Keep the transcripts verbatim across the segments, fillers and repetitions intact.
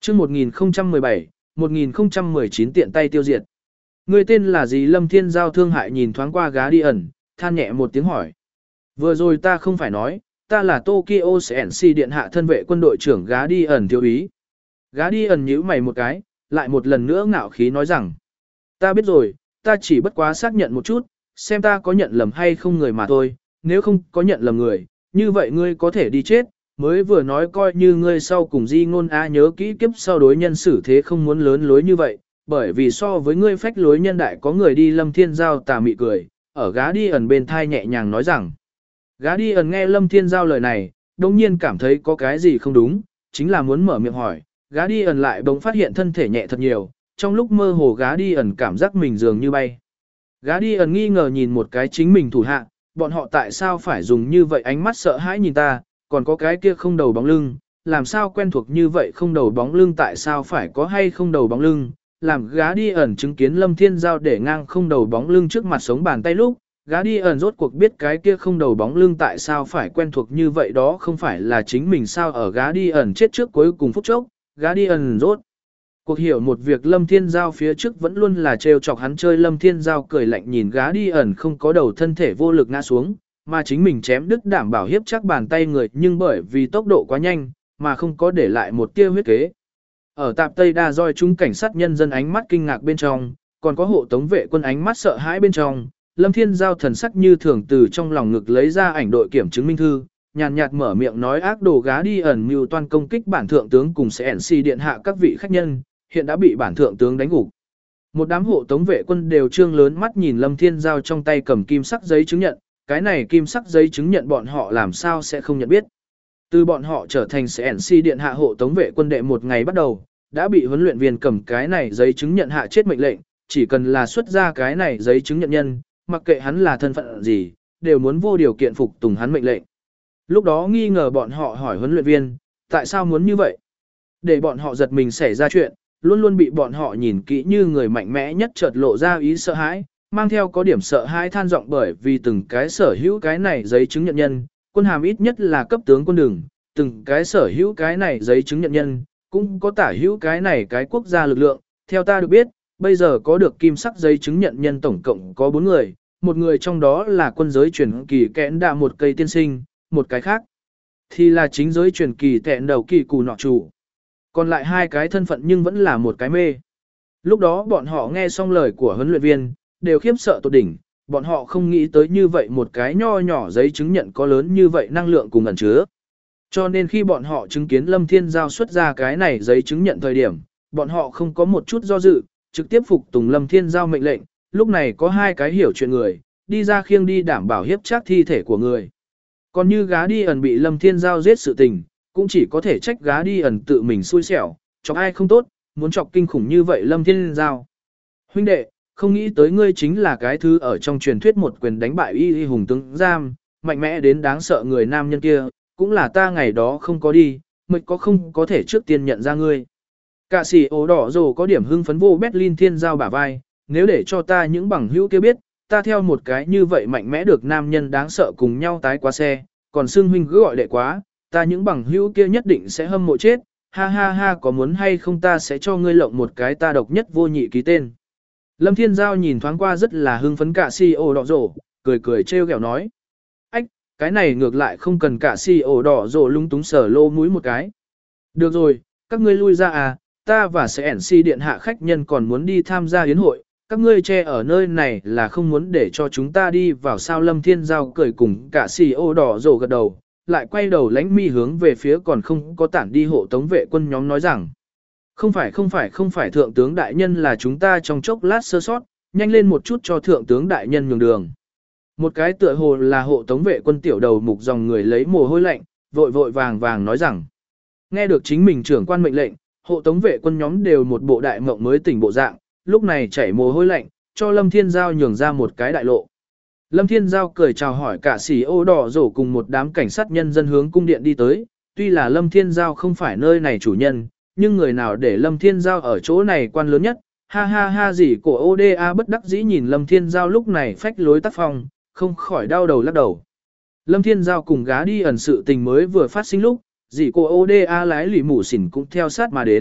chương một nghìn không trăm mười bảy, một nghìn không trăm mười chín tiện tay tiêu diệt. Người tên là gì? Lâm Thiên Giao thương hại nhìn thoáng qua gá đi ẩn, than nhẹ một tiếng hỏi. Vừa rồi ta không phải nói, ta là Tokyo xê en xê điện hạ thân vệ quân đội trưởng gá đi ẩn thiếu úy. Gá đi ẩn nhíu mày một cái, lại một lần nữa ngạo khí nói rằng. Ta biết rồi, ta chỉ bất quá xác nhận một chút, xem ta có nhận lầm hay không người mà thôi, nếu không có nhận lầm người, như vậy ngươi có thể đi chết, mới vừa nói coi như ngươi sau cùng di ngôn á nhớ kỹ kiếp sau đối nhân xử thế không muốn lớn lối như vậy, bởi vì so với ngươi phách lối nhân đại có người đi. Lâm Thiên Giao tà mị cười, ở gá đi ẩn bên thai nhẹ nhàng nói rằng. Gá đi ẩn nghe Lâm Thiên Giao lời này, đồng nhiên cảm thấy có cái gì không đúng, chính là muốn mở miệng hỏi, gá đi ẩn lại bỗng phát hiện thân thể nhẹ thật nhiều, trong lúc mơ hồ gá đi ẩn cảm giác mình dường như bay. Gá đi ẩn nghi ngờ nhìn một cái chính mình thủ hạ, bọn họ tại sao phải dùng như vậy ánh mắt sợ hãi nhìn ta, còn có cái kia không đầu bóng lưng, làm sao quen thuộc như vậy không đầu bóng lưng tại sao phải có hay không đầu bóng lưng, làm gá đi ẩn chứng kiến Lâm Thiên Giao để ngang không đầu bóng lưng trước mặt sống bàn tay lúc, gá đi ẩn rốt cuộc biết cái kia không đầu bóng lưng tại sao phải quen thuộc như vậy đó không phải là chính mình sao ở gá đi ẩn chết trước cuối cùng phút chốc, gá đi ẩn rốt. Cuộc hiểu một việc Lâm Thiên Giao phía trước vẫn luôn là trêu chọc hắn chơi. Lâm Thiên Giao cười lạnh nhìn gá đi ẩn không có đầu thân thể vô lực ngã xuống, mà chính mình chém đứt đảm bảo hiếp chắc bàn tay người nhưng bởi vì tốc độ quá nhanh, mà không có để lại một tia huyết kế. Ở tạp Tây Đa Doi chúng cảnh sát nhân dân ánh mắt kinh ngạc bên trong, còn có hộ tống vệ quân ánh mắt sợ hãi bên trong, Lâm Thiên Giao thần sắc như thường từ trong lòng ngực lấy ra ảnh đội kiểm chứng minh thư, nhàn nhạt mở miệng nói ác đồ gá đi ẩn mưu toan công kích bản thượng tướng cùng xê en xê điện hạ các vị khách nhân, hiện đã bị bản thượng tướng đánh gục. Một đám hộ tống vệ quân đều trương lớn mắt nhìn Lâm Thiên Giao trong tay cầm kim sắc giấy chứng nhận, cái này kim sắc giấy chứng nhận bọn họ làm sao sẽ không nhận biết. Từ bọn họ trở thành xê en xê điện hạ hộ tống vệ quân đệ một ngày bắt đầu, đã bị huấn luyện viên cầm cái này giấy chứng nhận hạ chết mệnh lệnh, chỉ cần là xuất ra cái này giấy chứng nhận nhân, mặc kệ hắn là thân phận gì, đều muốn vô điều kiện phục tùng hắn mệnh lệnh. Lúc đó nghi ngờ bọn họ hỏi huấn luyện viên, tại sao muốn như vậy? Để bọn họ giật mình xảy ra chuyện, luôn luôn bị bọn họ nhìn kỹ như người mạnh mẽ nhất chợt lộ ra ý sợ hãi, mang theo có điểm sợ hãi than giọng bởi vì từng cái sở hữu cái này giấy chứng nhận nhân, quân hàm ít nhất là cấp tướng quân đường, từng cái sở hữu cái này giấy chứng nhận nhân, cũng có tả hữu cái này cái quốc gia lực lượng, theo ta được biết, bây giờ có được kim sắc giấy chứng nhận nhân tổng cộng có bốn người, một người trong đó là quân giới truyền kỳ kẽn đạ một cây tiên sinh, một cái khác thì là chính giới truyền kỳ tẹn đầu kỳ cù nọ chủ. Còn lại hai cái thân phận nhưng vẫn là một cái mê. Lúc đó bọn họ nghe xong lời của huấn luyện viên, đều khiếp sợ tột đỉnh, bọn họ không nghĩ tới như vậy một cái nho nhỏ giấy chứng nhận có lớn như vậy năng lượng cùng ẩn chứa. Cho nên khi bọn họ chứng kiến Lâm Thiên Giao xuất ra cái này giấy chứng nhận thời điểm, bọn họ không có một chút do dự, trực tiếp phục tùng Lâm Thiên Giao mệnh lệnh, lúc này có hai cái hiểu chuyện người, đi ra khiêng đi đảm bảo hiếp chắc thi thể của người. Còn như gá đi ẩn bị Lâm Thiên Giao giết sự tình, cũng chỉ có thể trách gá đi ẩn tự mình xui xẻo, chọc ai không tốt, muốn chọc kinh khủng như vậy Lâm Thiên Giao. Huynh đệ, không nghĩ tới ngươi chính là cái thứ ở trong truyền thuyết một quyền đánh bại y y hùng tướng giam, mạnh mẽ đến đáng sợ người nam nhân kia, cũng là ta ngày đó không có đi, mịch có không có thể trước tiên nhận ra ngươi. Cả sĩ ố đỏ rồ có điểm hưng phấn vô Berlin Thiên Giao bả vai, nếu để cho ta những bằng hữu kia biết, ta theo một cái như vậy mạnh mẽ được nam nhân đáng sợ cùng nhau tái qua xe, còn xưng huynh cứ gọi đệ quá, ta những bằng hữu kia nhất định sẽ hâm mộ chết, ha ha ha có muốn hay không ta sẽ cho ngươi lộng một cái ta độc nhất vô nhị ký tên. Lâm Thiên Giao nhìn thoáng qua rất là hưng phấn cả si ổ đỏ rổ, cười cười trêu ghẹo nói. Ách, cái này ngược lại không cần cả si ổ đỏ rổ lung túng sở lô mũi một cái. Được rồi, các ngươi lui ra à, ta và sẽ ẻn si điện hạ khách nhân còn muốn đi tham gia yến hội, các ngươi che ở nơi này là không muốn để cho chúng ta đi vào sao. Lâm Thiên Giao cười cùng cả si ổ đỏ rổ gật đầu, lại quay đầu lánh mi hướng về phía còn không có tản đi hộ tống vệ quân nhóm nói rằng. Không phải không phải không phải thượng tướng đại nhân là chúng ta trong chốc lát sơ sót, nhanh lên một chút cho thượng tướng đại nhân nhường đường. Một cái tựa hồ là hộ tống vệ quân tiểu đầu mục dòng người lấy mồ hôi lạnh, vội vội vàng vàng nói rằng. Nghe được chính mình trưởng quan mệnh lệnh, hộ tống vệ quân nhóm đều một bộ đại mộng mới tỉnh bộ dạng, lúc này chảy mồ hôi lạnh, cho Lâm Thiên Giao nhường ra một cái đại lộ. Lâm Thiên Giao cười chào hỏi cả sĩ ô đỏ rổ cùng một đám cảnh sát nhân dân hướng cung điện đi tới, tuy là Lâm Thiên Giao không phải nơi này chủ nhân, nhưng người nào để Lâm Thiên Giao ở chỗ này quan lớn nhất, ha ha ha gì của ô đê a bất đắc dĩ nhìn Lâm Thiên Giao lúc này phách lối tác phong, không khỏi đau đầu lắc đầu. Lâm Thiên Giao cùng gá đi ẩn sự tình mới vừa phát sinh lúc, dì cô ô đê a lái lì mù xỉn cũng theo sát mà đến,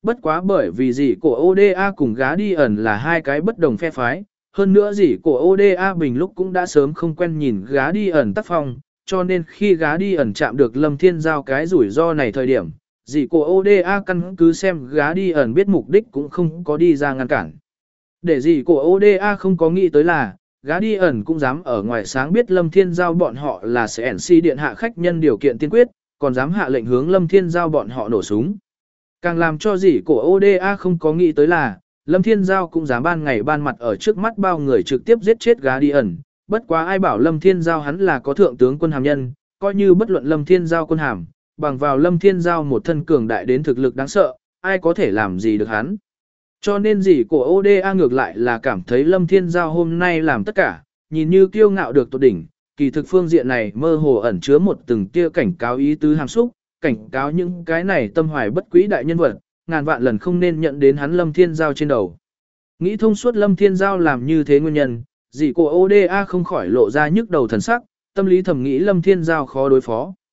bất quá bởi vì dì của ô đê a cùng gá đi ẩn là hai cái bất đồng phe phái, hơn nữa dì của ô đê a bình lúc cũng đã sớm không quen nhìn gá đi ẩn tác phong, cho nên khi gá đi ẩn chạm được Lâm Thiên Giao cái rủi ro này thời điểm, dì của ô đê a căn cứ xem gá đi ẩn biết mục đích cũng không có đi ra ngăn cản. Để dì của ô đê a không có nghĩ tới là, gá đi ẩn cũng dám ở ngoài sáng biết Lâm Thiên Giao bọn họ là sẽ ẩn si điện hạ khách nhân điều kiện tiên quyết, còn dám hạ lệnh hướng Lâm Thiên Giao bọn họ nổ súng. Càng làm cho dì của ô đê a không có nghĩ tới là, Lâm Thiên Giao cũng dám ban ngày ban mặt ở trước mắt bao người trực tiếp giết chết gá đi ẩn. Bất quá ai bảo Lâm Thiên Giao hắn là có thượng tướng quân hàm nhân, coi như bất luận Lâm Thiên Giao quân hàm, bằng vào Lâm Thiên Giao một thân cường đại đến thực lực đáng sợ, ai có thể làm gì được hắn. Cho nên dì của ô đê a ngược lại là cảm thấy Lâm Thiên Giao hôm nay làm tất cả, nhìn như kiêu ngạo được tột đỉnh, kỳ thực phương diện này mơ hồ ẩn chứa một từng tia cảnh cáo ý tứ hàm xúc, cảnh cáo những cái này tâm hoài bất quý đại nhân vật, ngàn vạn lần không nên nhận đến hắn Lâm Thiên Giao trên đầu. Nghĩ thông suốt Lâm Thiên Giao làm như thế nguyên nhân, dì của ô đê a không khỏi lộ ra nhức đầu thần sắc, tâm lý thầm nghĩ Lâm Thiên Giao khó đối phó.